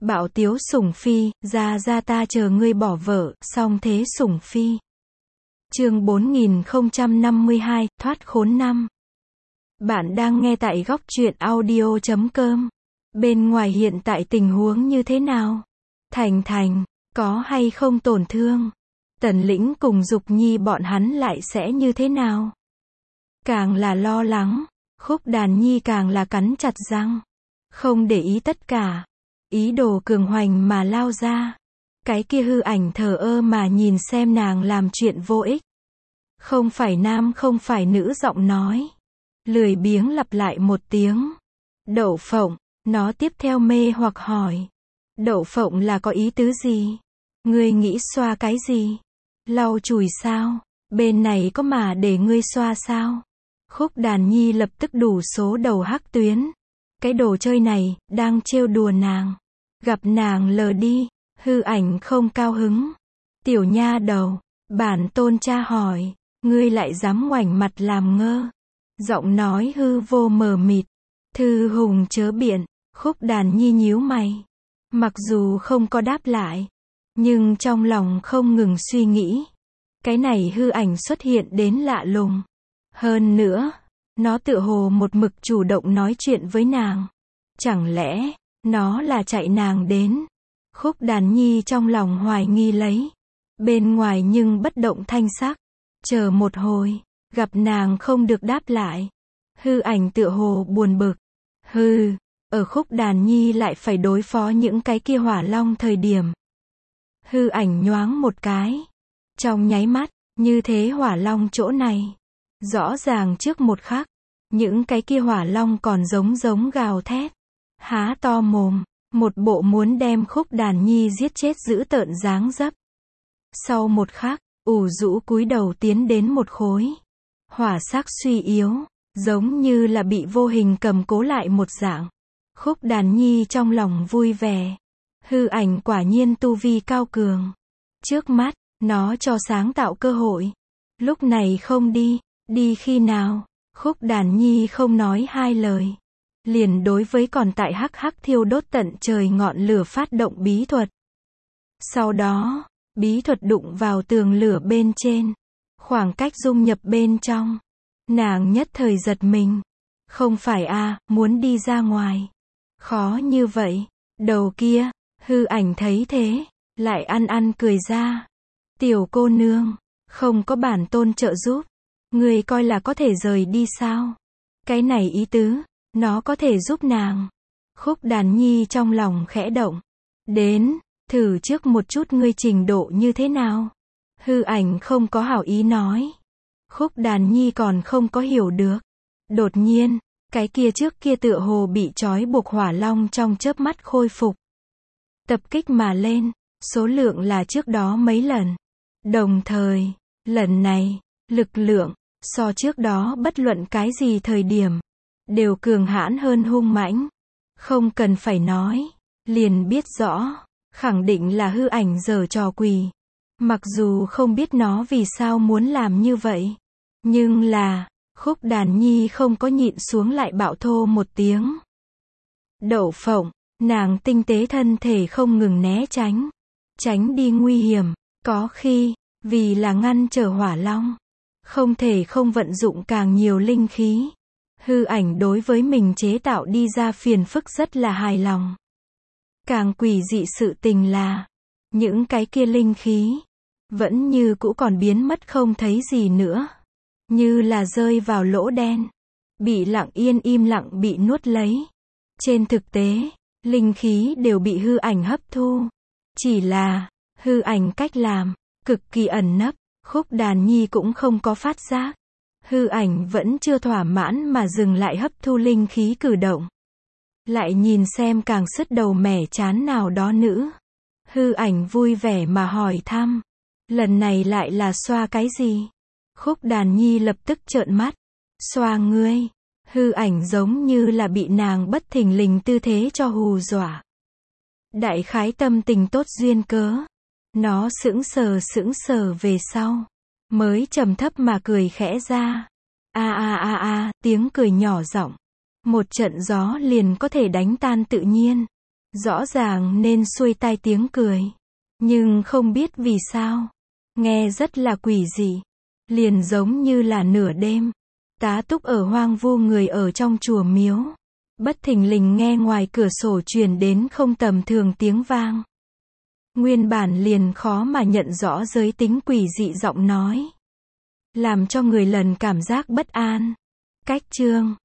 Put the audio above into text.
Bạo tiếu sủng phi, ra ra ta chờ ngươi bỏ vợ, song thế sủng phi. Chương 4052, thoát khốn năm. Bạn đang nghe tại góc truyện audio.com. Bên ngoài hiện tại tình huống như thế nào? Thành, có hay không tổn thương? Tần Lĩnh cùng Dục Nhi bọn hắn lại sẽ như thế nào? Càng là lo lắng, Khúc Đàn Nhi càng là cắn chặt răng. Không để ý tất cả. Ý đồ cường hoành mà lao ra. Cái kia hư ảnh thờ ơ mà nhìn xem nàng làm chuyện vô ích. Không phải nam không phải nữ giọng nói. Lười biếng lặp lại một tiếng. Đậu phộng, nó tiếp theo mê hoặc hỏi. Đậu phộng là có ý tứ gì? Ngươi nghĩ xoa cái gì? Lau chùi sao? Bên này có mà để ngươi xoa sao? Khúc Đàn Nhi lập tức đủ số đầu hắc tuyến. Cái đồ chơi này, đang trêu đùa nàng. Gặp nàng lờ đi, hư ảnh không cao hứng. Tiểu nha đầu, bản tôn cha hỏi, ngươi lại dám ngoảnh mặt làm ngơ. Giọng nói hư vô mờ mịt. Thư hùng chớ biện, Khúc Đàn Nhi nhíu mày. Mặc dù không có đáp lại, nhưng trong lòng không ngừng suy nghĩ. Cái này hư ảnh xuất hiện đến lạ lùng. Hơn nữa, nó tựa hồ một mực chủ động nói chuyện với nàng. Chẳng lẽ, nó là chạy nàng đến? Khúc Đàn Nhi trong lòng hoài nghi lấy. Bên ngoài nhưng bất động thanh sắc. Chờ một hồi, gặp nàng không được đáp lại. Hư ảnh tựa hồ buồn bực. Ở Khúc Đàn Nhi lại phải đối phó những cái kia hỏa long thời điểm. Hư ảnh nhoáng một cái. Trong nháy mắt, như thế hỏa long chỗ này. Rõ ràng trước một khắc, những cái kia hỏa long còn giống gào thét. Há to mồm, một bộ muốn đem Khúc Đàn Nhi giết chết dữ tợn dáng dấp. Sau một khắc, ủ rũ cúi đầu tiến đến một khối. Hỏa sắc suy yếu, giống như là bị vô hình cầm cố lại một dạng. Khúc Đàn Nhi trong lòng vui vẻ. Hư ảnh quả nhiên tu vi cao cường. Trước mắt, nó cho sáng tạo cơ hội. Lúc này không đi khi nào? Khúc Đàn Nhi không nói hai lời. Liền đối với còn tại hắc thiêu đốt tận trời ngọn lửa phát động bí thuật. Sau đó, bí thuật đụng vào tường lửa bên trên. Khoảng cách dung nhập bên trong. Nàng nhất thời giật mình. Không phải muốn đi ra ngoài. Khó như vậy. Đầu kia, hư ảnh thấy thế, lại ăn cười ra. Tiểu cô nương, không có bản tôn trợ giúp. Người coi là có thể rời đi sao? Cái này ý tứ, nó có thể giúp nàng. Khúc Đàn Nhi trong lòng khẽ động. Đến, thử trước một chút ngươi trình độ như thế nào? Hư ảnh không có hảo ý nói. Khúc Đàn Nhi còn không có hiểu được. Đột nhiên, cái kia trước kia tựa hồ bị trói buộc hỏa long trong chớp mắt khôi phục. Tập kích mà lên, số lượng là trước đó mấy lần. Đồng thời, lần này, lực lượng, so trước đó bất luận cái gì thời điểm, đều cường hãn hơn hung mãnh. Không cần phải nói, liền biết rõ, khẳng định là hư ảnh giở trò quỷ. Mặc dù không biết nó vì sao muốn làm như vậy, nhưng là, Khúc Đàn Nhi không có nhịn xuống lại bạo thô một tiếng. Đậu phộng, nàng tinh tế thân thể không ngừng né tránh đi nguy hiểm, có khi, vì là ngăn trở hỏa long, không thể không vận dụng càng nhiều linh khí. Hư ảnh đối với mình chế tạo đi ra phiền phức rất là hài lòng. Càng quỷ dị sự tình là, những cái kia linh khí, vẫn như cũ còn biến mất không thấy gì nữa. Như là rơi vào lỗ đen. Bị lặng yên im lặng bị nuốt lấy. Trên thực tế, linh khí đều bị hư ảnh hấp thu. Chỉ là, hư ảnh cách làm, cực kỳ ẩn nấp, Khúc Đàn Nhi cũng không có phát giác. Hư ảnh vẫn chưa thỏa mãn mà dừng lại hấp thu linh khí cử động. Lại nhìn xem càng sứt đầu mẻ chán nào đó nữ. Hư ảnh vui vẻ mà hỏi thăm. Lần này lại là xoa cái gì? Khúc Đàn Nhi lập tức trợn mắt. Xoa ngươi. Hư ảnh giống như là bị nàng bất thình lình tư thế cho hù dọa. Đại khái tâm tình tốt duyên cớ. Nó sững sờ về sau. Mới trầm thấp mà cười khẽ ra. Tiếng cười nhỏ giọng. Một trận gió liền có thể đánh tan tự nhiên. Rõ ràng nên xuôi tai tiếng cười. Nhưng không biết vì sao. Nghe rất là quỷ dị. Liền giống như là nửa đêm. Tá túc ở hoang vu người ở trong chùa miếu. Bất thình lình nghe ngoài cửa sổ truyền đến không tầm thường tiếng vang. Nguyên bản liền khó mà nhận rõ giới tính quỷ dị giọng nói. Làm cho người lần cảm giác bất an. Cách chương